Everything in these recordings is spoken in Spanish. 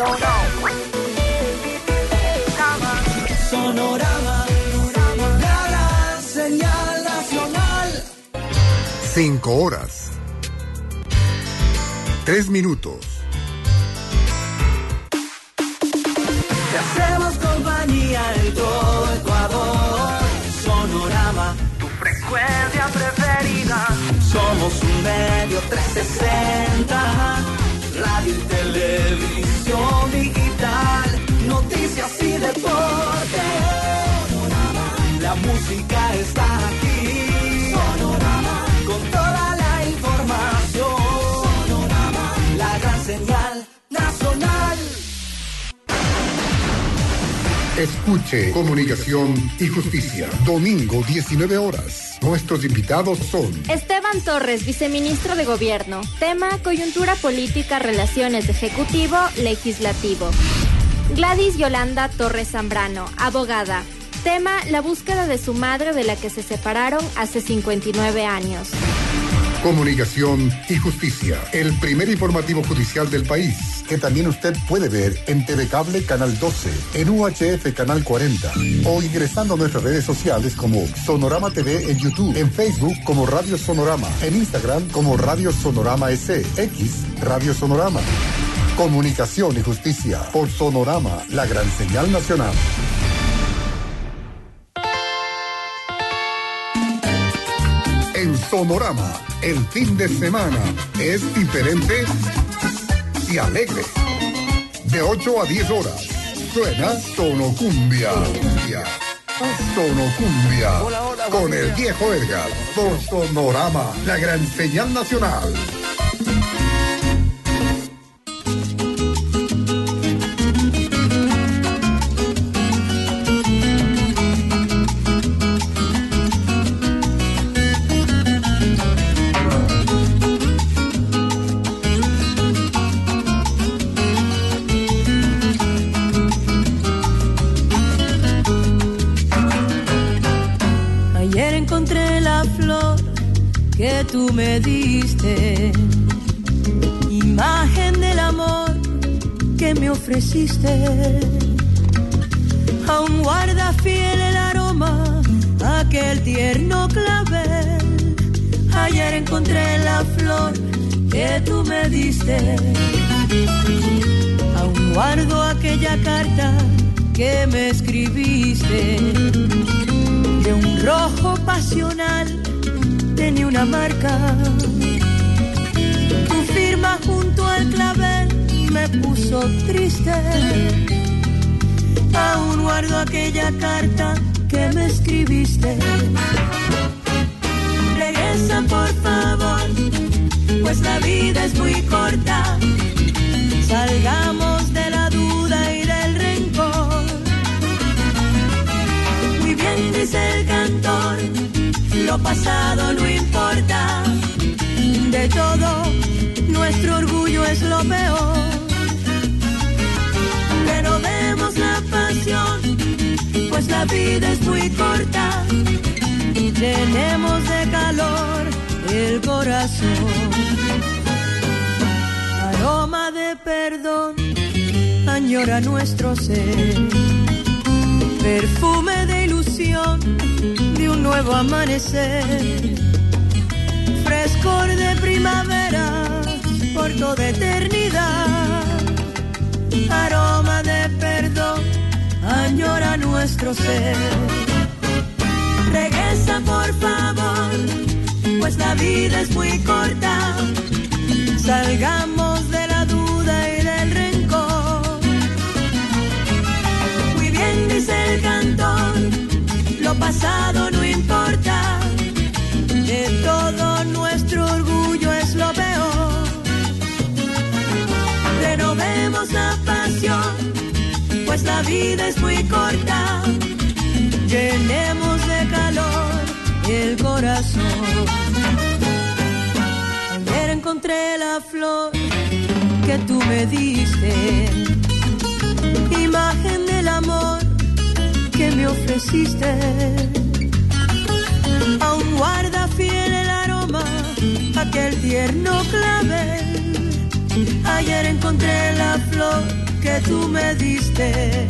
Sonorama, la gran señal nacional. 5 horas, 3 minutos. Te hacemos compañía en todo Ecuador. Sonorama, tu frecuencia preferida. Somos un medio 360, radio y televisión digital, noticias y deporte. Sonorama, la música está aquí. Sonorama, con toda la información. Sonorama, la gran señal nacional. Escuche Comunicación y Justicia, domingo 19 horas. Nuestros invitados son Esteban Torres, viceministro de Gobierno. Tema: coyuntura política, relaciones de ejecutivo-legislativo. Gladys Yolanda Torres Zambrano, abogada. Tema: la búsqueda de su madre, de la que se separaron hace 59 años. Comunicación y Justicia, el primer informativo judicial del país, que también usted puede ver en TV Cable Canal 12, en UHF Canal 40, o ingresando a nuestras redes sociales como Sonorama TV en YouTube, en Facebook como Radio Sonorama, en Instagram como Radio Sonorama S, X Radio Sonorama. Comunicación y Justicia por Sonorama, la gran señal nacional. En Sonorama, el fin de semana es diferente y alegre. De 8 a 10 horas, suena Sonocumbia. Sonocumbia, con el viejo Edgar, por Sonorama, la gran señal nacional. Que tú me diste, imagen del amor que me ofreciste, aún guarda fiel el aroma, aquel tierno clavel. Ayer encontré la flor que tú me diste, aún guardo aquella carta que me escribiste, de un rojo pasional tenía una marca, tu firma junto al clavel me puso triste, aún guardo aquella carta que me escribiste. Regresa por favor, pues la vida es muy corta, salgamos de la duda y del rencor. Muy bien dice el cantor, lo pasado no importa, de todo nuestro orgullo es lo peor. Renovemos la pasión, pues la vida es muy corta, llenemos de calor el corazón. Aroma de perdón añora nuestro ser, perfume de ilusión de un nuevo amanecer, frescor de primavera por toda eternidad, aroma de perdón añora nuestro ser. Regresa por favor, pues la vida es muy corta, salgamos de la duda y del rencor. Muy bien dice el cantor, lo pasado no importa, de todo nuestro orgullo es lo peor. Renovemos la pasión, pues la vida es muy corta, llenemos de calor el corazón. Ayer encontré la flor que tú me diste, imagen del amor que me ofreciste, aún guarda fiel el aroma, aquel tierno clavel. Ayer encontré la flor que que tú me diste.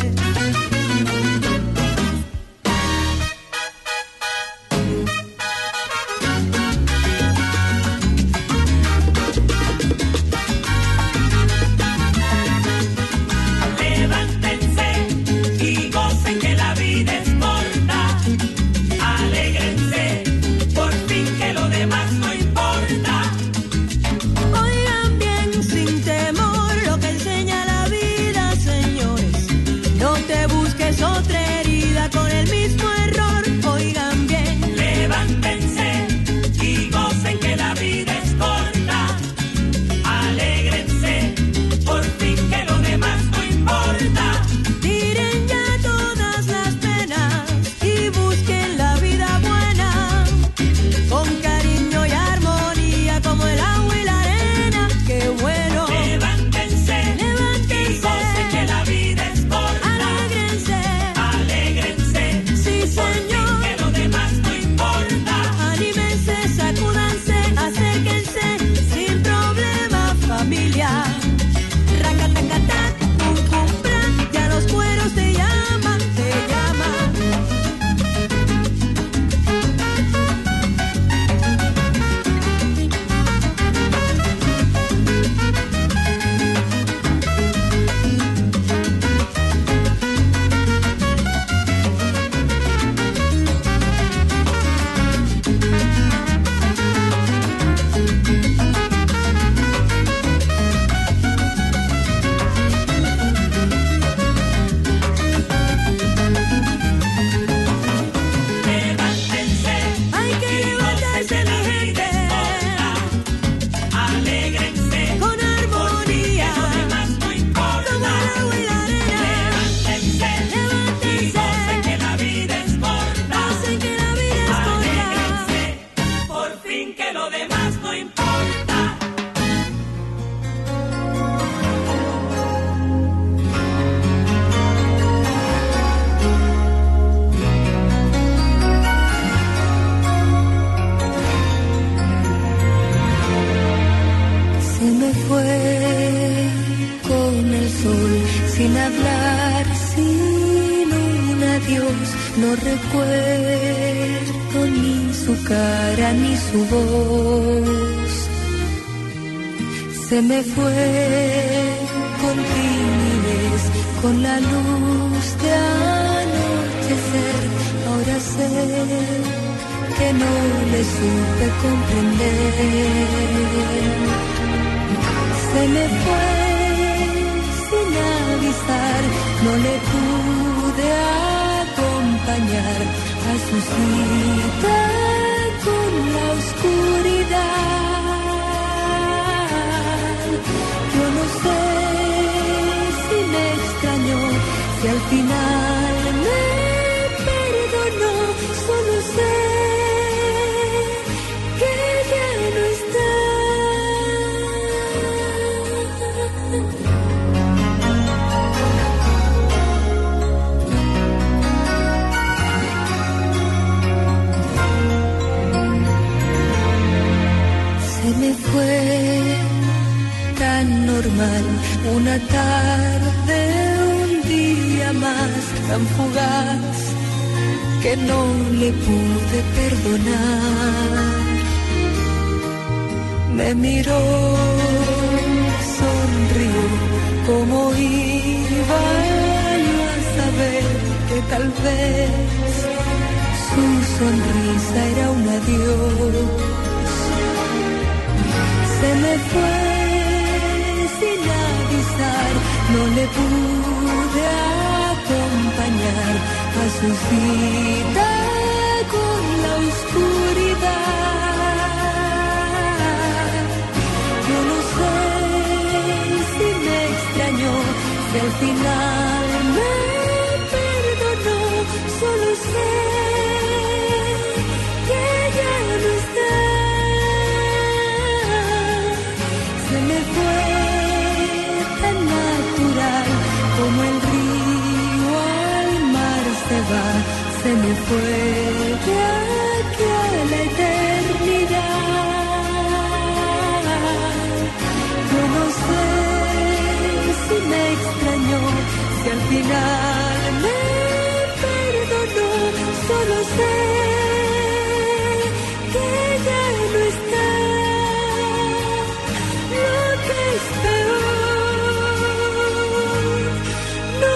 No recuerdo ni su cara ni su voz. Se me fue con timidez, con la luz de anochecer. Ahora sé que no le supe comprender. Se me fue sin avisar, no le pude acompañar a su cita con la oscuridad. Yo no sé si me extrañó, si al final me perdonó, solo sé que ya no está. Me fue tan normal, una tarde, un día más, tan fugaz, que no le pude perdonar. Me miró, sonrió, como iba yo a saber que tal vez su sonrisa era un adiós. Se me fue sin avisar, no le pude acompañar a su cita con la oscuridad. Yo no sé si me extrañó, si al final me perdonó, solo sé que ya no está. Se me fue tan natural como el río al mar se va. Se me fue de aquí a la eternidad. Yo no sé si me extrañó, si al final me perdonó, solo sé que ya no está. Lo que es peor, no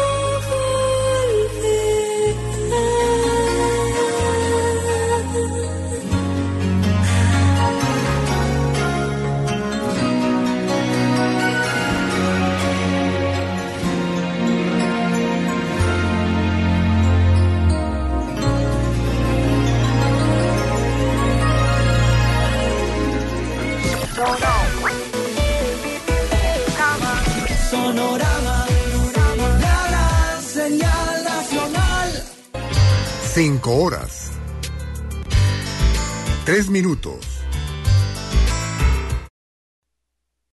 Sonorama, la gran señal nacional. 5 horas, 3 minutos.